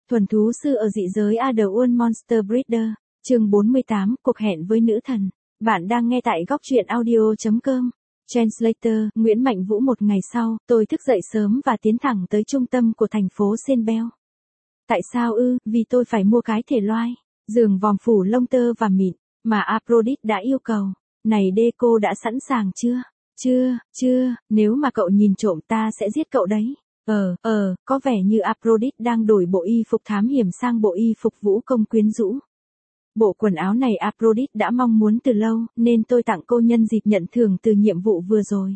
Thuần thú sư ở dị giới Otherworld Monster Breeder, chương 48, cuộc hẹn với nữ thần. Bạn đang nghe tại góc truyện audio.com. Translator, Nguyễn Mạnh Vũ. Một ngày sau, tôi thức dậy sớm và tiến thẳng tới trung tâm của thành phố Senbel. Tại sao ư? Vì tôi phải mua cái thể loai, giường vòm phủ lông tơ và mịn, mà Aphrodite đã yêu cầu. Này cô đã sẵn sàng chưa? Chưa, nếu mà cậu nhìn trộm ta sẽ giết cậu đấy. Có vẻ như Aphrodite đang đổi bộ y phục thám hiểm sang bộ y phục vũ công quyến rũ. Bộ quần áo này Aphrodite đã mong muốn từ lâu, nên tôi tặng cô nhân dịp nhận thưởng từ nhiệm vụ vừa rồi.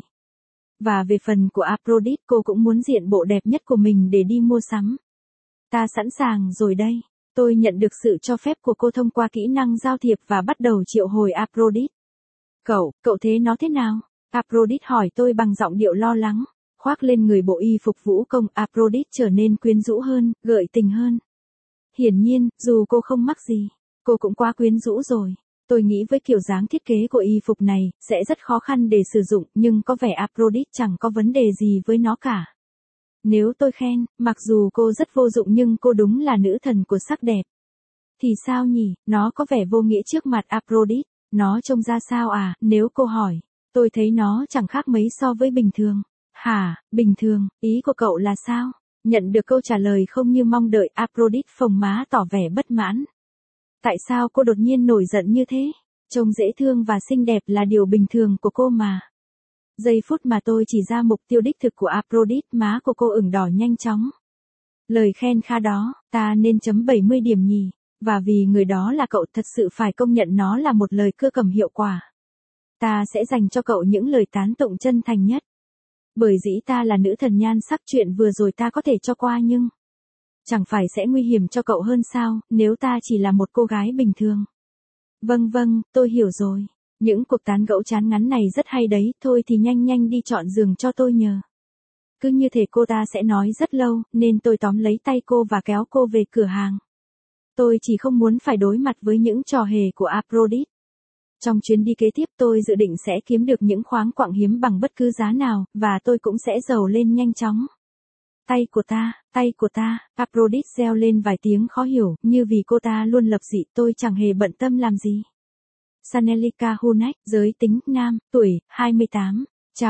Và về phần của Aphrodite, cô cũng muốn diện bộ đẹp nhất của mình để đi mua sắm. Ta sẵn sàng rồi đây. Tôi nhận được sự cho phép của cô thông qua kỹ năng giao thiệp và bắt đầu triệu hồi Aphrodite. Cậu thấy nó thế nào? Aphrodite hỏi tôi bằng giọng điệu lo lắng. Khoác lên người bộ y phục vũ công, Aphrodite trở nên quyến rũ hơn, gợi tình hơn. Hiển nhiên, dù cô không mắc gì, cô cũng quá quyến rũ rồi. Tôi nghĩ với kiểu dáng thiết kế của y phục này, sẽ rất khó khăn để sử dụng, nhưng có vẻ Aphrodite chẳng có vấn đề gì với nó cả. Nếu tôi khen, mặc dù cô rất vô dụng nhưng cô đúng là nữ thần của sắc đẹp. Thì sao nhỉ, nó có vẻ vô nghĩa trước mặt Aphrodite. Nó trông ra sao à? Nếu cô hỏi, tôi thấy nó chẳng khác mấy so với bình thường. Hả, bình thường, ý của cậu là sao? Nhận được câu trả lời không như mong đợi, Aphrodite phồng má tỏ vẻ bất mãn. Tại sao cô đột nhiên nổi giận như thế? Trông dễ thương và xinh đẹp là điều bình thường của cô mà. Giây phút mà tôi chỉ ra mục tiêu đích thực của Aphrodite, má của cô ửng đỏ nhanh chóng. Lời khen kha đó, ta nên chấm 70 điểm nhỉ, và vì người đó là cậu, thật sự phải công nhận nó là một lời cưa cầm hiệu quả. Ta sẽ dành cho cậu những lời tán tụng chân thành nhất. Bởi dĩ ta là nữ thần nhan sắc, chuyện vừa rồi ta có thể cho qua nhưng chẳng phải sẽ nguy hiểm cho cậu hơn sao, nếu ta chỉ là một cô gái bình thường. Vâng, tôi hiểu rồi. Những cuộc tán gẫu chán ngắn này rất hay đấy, thôi thì nhanh đi chọn giường cho tôi nhờ. Cứ như thể cô ta sẽ nói rất lâu, nên tôi tóm lấy tay cô và kéo cô về cửa hàng. Tôi chỉ không muốn phải đối mặt với những trò hề của Aphrodite. Trong chuyến đi kế tiếp tôi dự định sẽ kiếm được những khoáng quặng hiếm bằng bất cứ giá nào, và tôi cũng sẽ giàu lên nhanh chóng. Tay của ta, Aphrodite reo lên vài tiếng khó hiểu, như vì cô ta luôn lập dị, tôi chẳng hề bận tâm làm gì. Sanelika Hunek, giới tính, nam, tuổi, 28.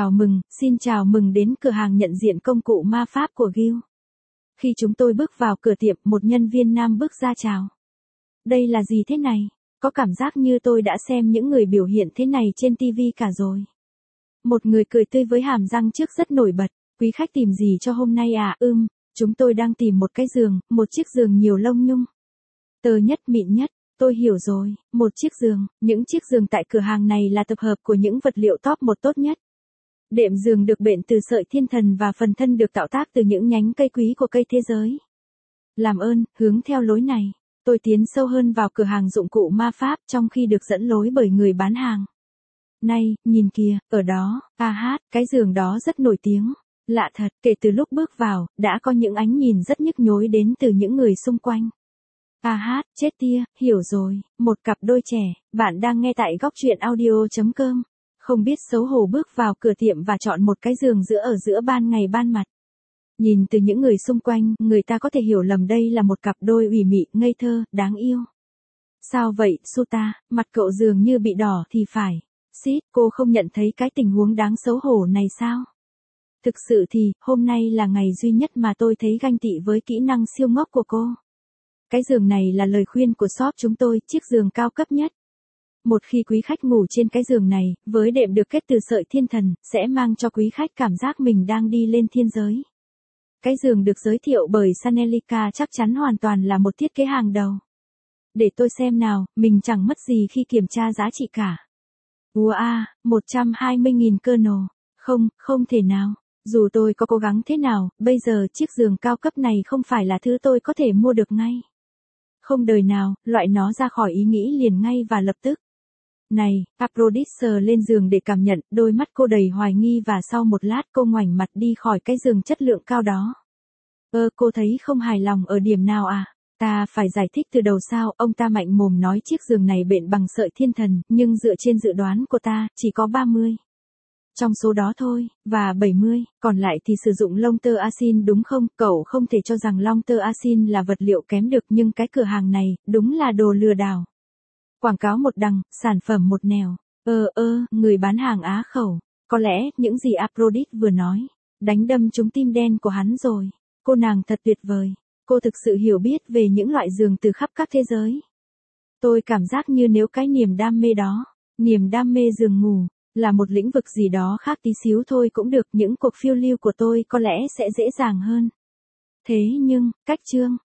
Xin chào mừng đến cửa hàng nhận diện công cụ ma pháp của Gil. Khi chúng tôi bước vào cửa tiệm, một nhân viên nam bước ra chào. Đây là gì thế này? Có cảm giác như tôi đã xem những người biểu hiện thế này trên TV cả rồi. Một người cười tươi với hàm răng trước rất nổi bật. Quý khách tìm gì cho hôm nay à? Chúng tôi đang tìm một cái giường, một chiếc giường nhiều lông nhung. Tơ nhất, mịn nhất. Tôi hiểu rồi, một chiếc giường. Những chiếc giường tại cửa hàng này là tập hợp của những vật liệu top một tốt nhất. Đệm giường được bện từ sợi thiên thần và phần thân được tạo tác từ những nhánh cây quý của cây thế giới. Làm ơn, hướng theo lối này. Tôi tiến sâu hơn vào cửa hàng dụng cụ ma pháp trong khi được dẫn lối bởi người bán hàng. Này, nhìn kìa, ở đó, cái giường đó rất nổi tiếng. Lạ thật, kể từ lúc bước vào, đã có những ánh nhìn rất nhức nhối đến từ những người xung quanh. Chết tia, hiểu rồi, một cặp đôi trẻ, bạn đang nghe tại góc truyện audio.com. Không biết xấu hổ bước vào cửa tiệm và chọn một cái giường ở giữa ban ngày ban mặt. Nhìn từ những người xung quanh, người ta có thể hiểu lầm đây là một cặp đôi ủy mị, ngây thơ, đáng yêu. Sao vậy, Suta, mặt cậu dường như bị đỏ thì phải. Cô không nhận thấy cái tình huống đáng xấu hổ này sao? Thực sự thì, hôm nay là ngày duy nhất mà tôi thấy ganh tị với kỹ năng siêu ngốc của cô. Cái giường này là lời khuyên của shop chúng tôi, chiếc giường cao cấp nhất. Một khi quý khách ngủ trên cái giường này, với đệm được kết từ sợi thiên thần, sẽ mang cho quý khách cảm giác mình đang đi lên thiên giới. Cái giường được giới thiệu bởi Sanelika chắc chắn hoàn toàn là một thiết kế hàng đầu. Để tôi xem nào, mình chẳng mất gì khi kiểm tra giá trị cả. 120.000 kernel. Không thể nào. Dù tôi có cố gắng thế nào, bây giờ chiếc giường cao cấp này không phải là thứ tôi có thể mua được ngay. Không đời nào, loại nó ra khỏi ý nghĩ liền ngay và lập tức. Này, Aphrodite sờ lên giường để cảm nhận, đôi mắt cô đầy hoài nghi và sau một lát cô ngoảnh mặt đi khỏi cái giường chất lượng cao đó. Cô thấy không hài lòng ở điểm nào à? Ta phải giải thích từ đầu sao? Ông ta mạnh mồm nói chiếc giường này bện bằng sợi thiên thần, nhưng dựa trên dự đoán của ta, chỉ có 30. Trong số đó thôi, và 70, còn lại thì sử dụng lông tơ asin đúng không? Cậu không thể cho rằng lông tơ asin là vật liệu kém được, nhưng cái cửa hàng này, đúng là đồ lừa đảo. Quảng cáo một đằng, sản phẩm một nẻo. Người bán hàng á khẩu. Có lẽ, những gì Aphrodite vừa nói, đánh đâm trúng tim đen của hắn rồi. Cô nàng thật tuyệt vời. Cô thực sự hiểu biết về những loại giường từ khắp các thế giới. Tôi cảm giác như nếu cái niềm đam mê đó, niềm đam mê giường ngủ, là một lĩnh vực gì đó khác tí xíu thôi cũng được, những cuộc phiêu lưu của tôi có lẽ sẽ dễ dàng hơn. Thế nhưng, cách chương